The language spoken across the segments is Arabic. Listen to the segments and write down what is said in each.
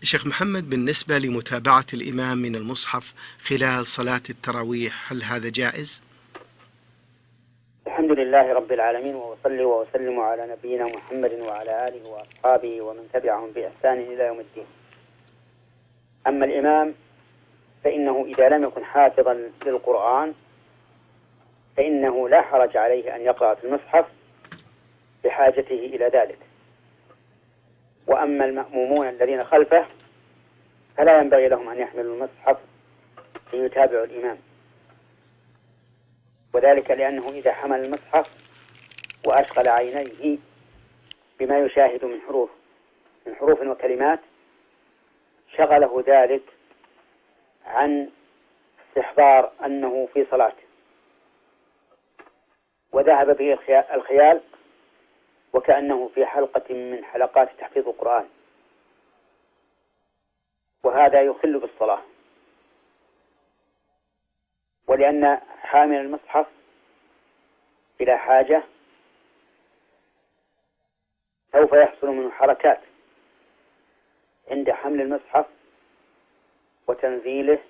شيخ محمد، بالنسبة لمتابعة الإمام من المصحف خلال صلاة التراويح هل هذا جائز؟ الحمد لله رب العالمين، وأصلي وأسلم على نبينا محمد وعلى آله وأصحابه ومن تبعهم بإحسان إلى يوم الدين. أما الإمام فإنه إذا لم يكن حافظا للقرآن فإنه لا حرج عليه أن يقرأ في المصحف بحاجته إلى ذلك. وأما المأمومون الذين خلفه فلا ينبغي لهم أن يحملوا المصحف ليتابعوا الإمام، وذلك لأنه إذا حمل المصحف وأشغل عينيه بما يشاهد من حروف وكلمات شغله ذلك عن استحضار أنه في صلاة، وذهب به الخيال وكأنه في حلقة من حلقات تحفيظ القرآن، وهذا يخل بالصلاة. ولأن حامل المصحف بلا حاجة سوف يحصل منه حركات عند حمل المصحف وتنزيله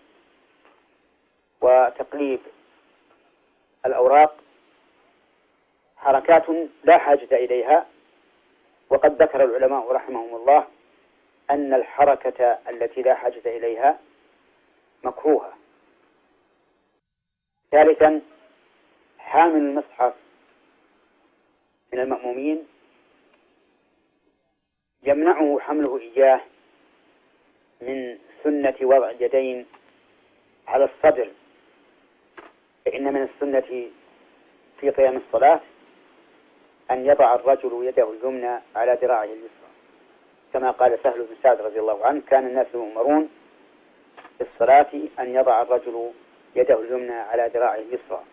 وتقليب الأوراق، حركات لا حاجة إليها. وقد ذكر العلماء رحمهم الله أن الحركة التي لا حاجة إليها مكروهة. ثالثا، حامل المصحف من المأمومين يمنعه حمله إياه من سنة وضع اليدين على الصدر، فإن من السنة في قيام الصلاة أن يضع الرجل يده اليمنى على ذراعه اليسرى، كما قال سهل بن سعد رضي الله عنه: كان الناس يؤمرون في الصلاة أن يضع الرجل يده اليمنى على ذراعه اليسرى.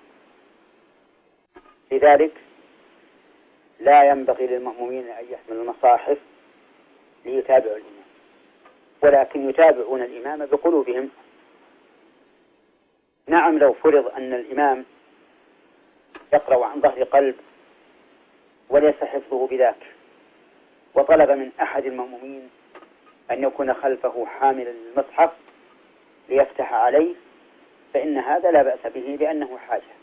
لذلك لا ينبغي للمأمومين أن يحملوا المصاحف ليتابعوا الإمام، ولكن يتابعون الإمام بقلوبهم. نعم، لو فرض أن الإمام يقرأ عن ظهر قلب وليس حفظه بذاك، وطلب من أحد المأمومين أن يكون خلفه حاملا للمصحف ليفتح عليه، فإن هذا لا بأس به لأنه حاجة.